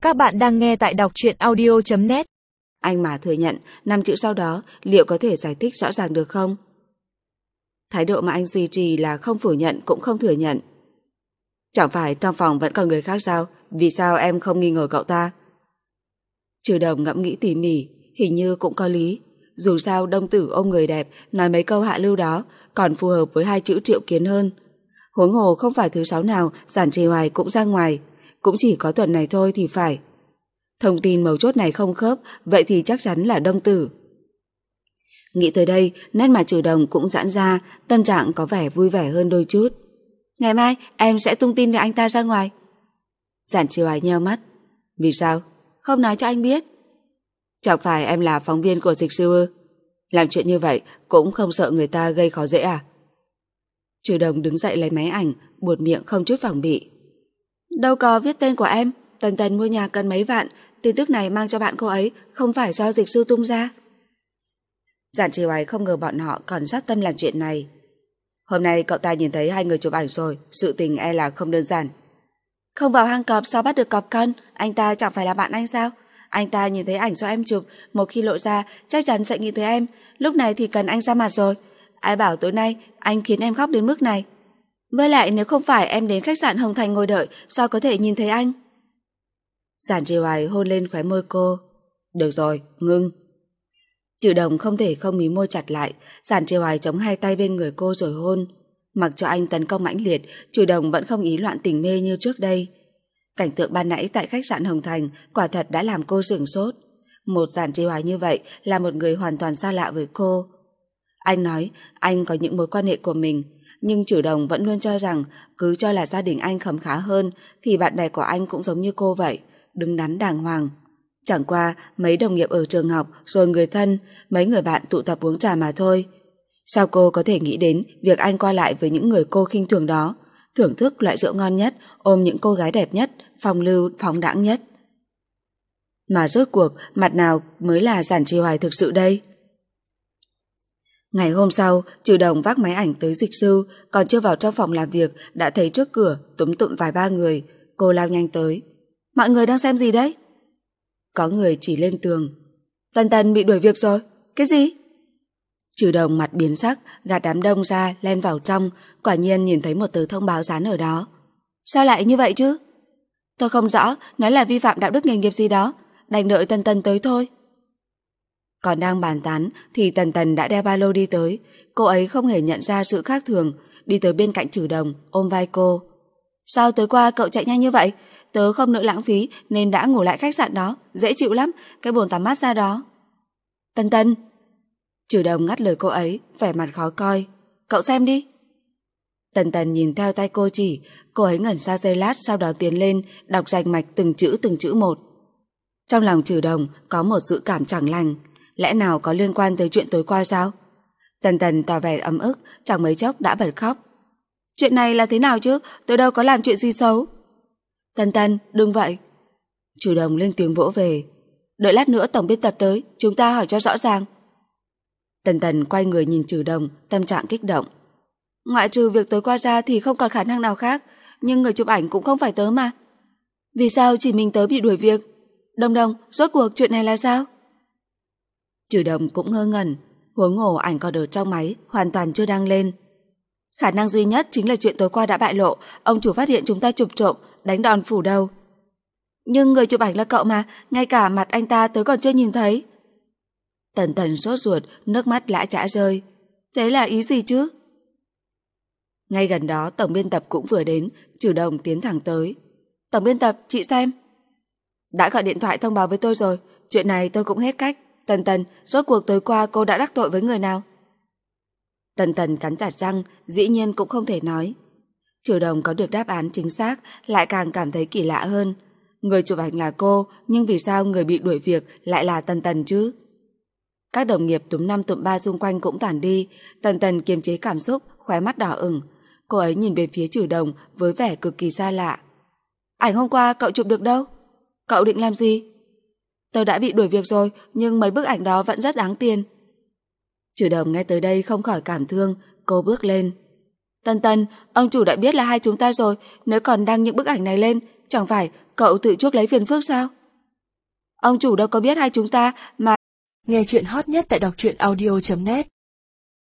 Các bạn đang nghe tại đọc truyện audio.net. Anh mà thừa nhận 5 chữ sau đó liệu có thể giải thích rõ ràng được không? Thái độ mà anh duy trì là không phủ nhận cũng không thừa nhận. Chẳng phải trong phòng vẫn còn người khác sao? Vì sao em không nghi ngờ cậu ta? Trừ Đồng ngẫm nghĩ tỉ mỉ, hình như cũng có lý. Dù sao Đông Tử ôm người đẹp, nói mấy câu hạ lưu đó còn phù hợp với 2 chữ Triệu Kiến hơn. Huống hồ không phải thứ 6 nào Giản Trì Hoài cũng ra ngoài, cũng chỉ có tuần này thôi thì phải. Thông tin mấu chốt này không khớp, vậy thì chắc chắn là Đông Tử. Nghĩ tới đây, nét mặt Trừ Đồng cũng giãn ra, tâm trạng có vẻ vui vẻ hơn đôi chút. Ngày mai em sẽ tung tin về anh ta ra ngoài. Giản Trì Hoài nheo mắt. Vì sao? Không nói cho anh biết. Chẳng phải em là phóng viên của Dịch Sư ư? Làm chuyện như vậy cũng không sợ người ta gây khó dễ à? Trừ Đồng đứng dậy lấy máy ảnh, buột miệng không chút phòng bị. Đâu có viết tên của em. Tần Tần mua nhà cần mấy vạn, tin tức này mang cho bạn cô ấy, không phải do Dịch Sư tung ra. Giản Trì Hoài không ngờ bọn họ còn sát tâm làm chuyện này. Hôm nay cậu ta nhìn thấy 2 người chụp ảnh rồi, sự tình e là không đơn giản. Không vào hang cọp sao bắt được cọp con, anh ta chẳng phải là bạn anh sao? Anh ta nhìn thấy ảnh do em chụp, một khi lộ ra chắc chắn sẽ nghĩ tới em, lúc này thì cần anh ra mặt rồi. Ai bảo tối nay anh khiến em khóc đến mức này. Với lại nếu không phải em đến khách sạn Hồng Thành ngồi đợi, sao có thể nhìn thấy anh? Giản Trì Hoài hôn lên khóe môi cô. Được rồi, ngưng. Trừ Đồng không thể không mí môi chặt lại. Giản Trì Hoài chống 2 tay bên người cô rồi hôn. Mặc cho anh tấn công mãnh liệt, Trừ Đồng vẫn không ý loạn tình mê như trước đây. Cảnh tượng ban nãy tại khách sạn Hồng Thành quả thật đã làm cô sửng sốt. Một Giản Trì Hoài như vậy là một người hoàn toàn xa lạ với cô. Anh nói anh có những mối quan hệ của mình, nhưng Trừ Đồng vẫn luôn cho rằng cứ cho là gia đình anh khấm khá hơn thì bạn bè của anh cũng giống như cô vậy, đứng đắn đàng hoàng. Chẳng qua mấy đồng nghiệp ở trường học rồi người thân, mấy người bạn tụ tập uống trà mà thôi. Sao cô có thể nghĩ đến việc anh qua lại với những người cô khinh thường đó, thưởng thức loại rượu ngon nhất, ôm những cô gái đẹp nhất, phong lưu phóng đãng nhất? Mà rốt cuộc mặt nào mới là Giản Trì Hoài thực sự đây? Ngày hôm sau, Trừ Đồng vác máy ảnh tới Dịch Sư, còn chưa vào trong phòng làm việc đã thấy trước cửa túm tụm vài ba người. Cô lao nhanh tới. Mọi người đang xem gì đấy? Có người chỉ lên tường. Tần Tần bị đuổi việc rồi. Cái gì? Trừ Đồng mặt biến sắc, gạt đám đông ra, len vào trong, quả nhiên nhìn thấy một tờ thông báo dán ở đó. Sao lại như vậy chứ? Tôi không rõ, nói là vi phạm đạo đức nghề nghiệp gì đó, đành đợi Tần Tần tới thôi. Còn đang bàn tán thì Tần Tần đã đeo ba lô đi tới. Cô ấy không hề nhận ra sự khác thường, đi tới bên cạnh Trừ Đồng, ôm vai cô. Sao tối qua cậu chạy nhanh như vậy? Tớ không nỡ lãng phí nên đã ngủ lại khách sạn đó, dễ chịu lắm, cái bồn tắm mát ra đó. Tần Tần. Trừ Đồng ngắt lời cô ấy, vẻ mặt khó coi. Cậu xem đi. Tần Tần nhìn theo tay cô chỉ, cô ấy ngẩn ra giây lát, sau đó tiến lên, đọc rành mạch từng chữ một. Trong lòng Trừ Đồng có một dự cảm chẳng lành, lẽ nào có liên quan tới chuyện tối qua sao? Tần Tần tỏ vẻ ấm ức, chẳng mấy chốc đã bật khóc. Chuyện này là thế nào chứ, tôi đâu có làm chuyện gì xấu. Tần Tần, đừng vậy. Trừ Đồng lên tiếng vỗ về. Đợi lát nữa tổng biên tập tới, chúng ta hỏi cho rõ ràng. Tần Tần quay người nhìn Trừ Đồng, tâm trạng kích động. Ngoại trừ việc tối qua ra thì không còn khả năng nào khác, nhưng người chụp ảnh cũng không phải tớ mà. Vì sao chỉ mình tớ bị đuổi việc? Đồng Đồng, rốt cuộc chuyện này là sao? Trừ Đồng cũng ngơ ngẩn, huống hồ ảnh còn ở trong máy, hoàn toàn chưa đăng lên. Khả năng duy nhất chính là chuyện tối qua đã bại lộ, ông chủ phát hiện chúng ta chụp trộm, đánh đòn phủ đầu. Nhưng người chụp ảnh là cậu mà, ngay cả mặt anh ta tớ còn chưa nhìn thấy. Tần Tần sốt ruột, nước mắt lã chã rơi. Thế là ý gì chứ? Ngay gần đó tổng biên tập cũng vừa đến, Trừ Đồng tiến thẳng tới. Tổng biên tập, chị xem. Đã gọi điện thoại thông báo với tôi rồi, chuyện này tôi cũng hết cách. Tần Tần, rốt cuộc tối qua cô đã đắc tội với người nào? Tần Tần cắn chặt răng, dĩ nhiên cũng không thể nói. Trừ Đồng có được đáp án chính xác, lại càng cảm thấy kỳ lạ hơn. Người chụp ảnh là cô, nhưng vì sao người bị đuổi việc lại là Tần Tần chứ? Các đồng nghiệp túm năm tụm ba xung quanh cũng tản đi. Tần Tần kiềm chế cảm xúc, khóe mắt đỏ ửng. Cô ấy nhìn về phía Trừ Đồng với vẻ cực kỳ xa lạ. Ảnh hôm qua cậu chụp được đâu? Cậu định làm gì? Tôi đã bị đuổi việc rồi, nhưng mấy bức ảnh đó vẫn rất đáng tiền. Trừ Đồng nghe tới đây không khỏi cảm thương, cô bước lên. Tần Tần, ông chủ đã biết là hai chúng ta rồi, nếu còn đăng những bức ảnh này lên, chẳng phải cậu tự chuốc lấy phiền phức sao? Ông chủ đâu có biết hai chúng ta mà. Nghe chuyện hot nhất tại đọc truyện audio.net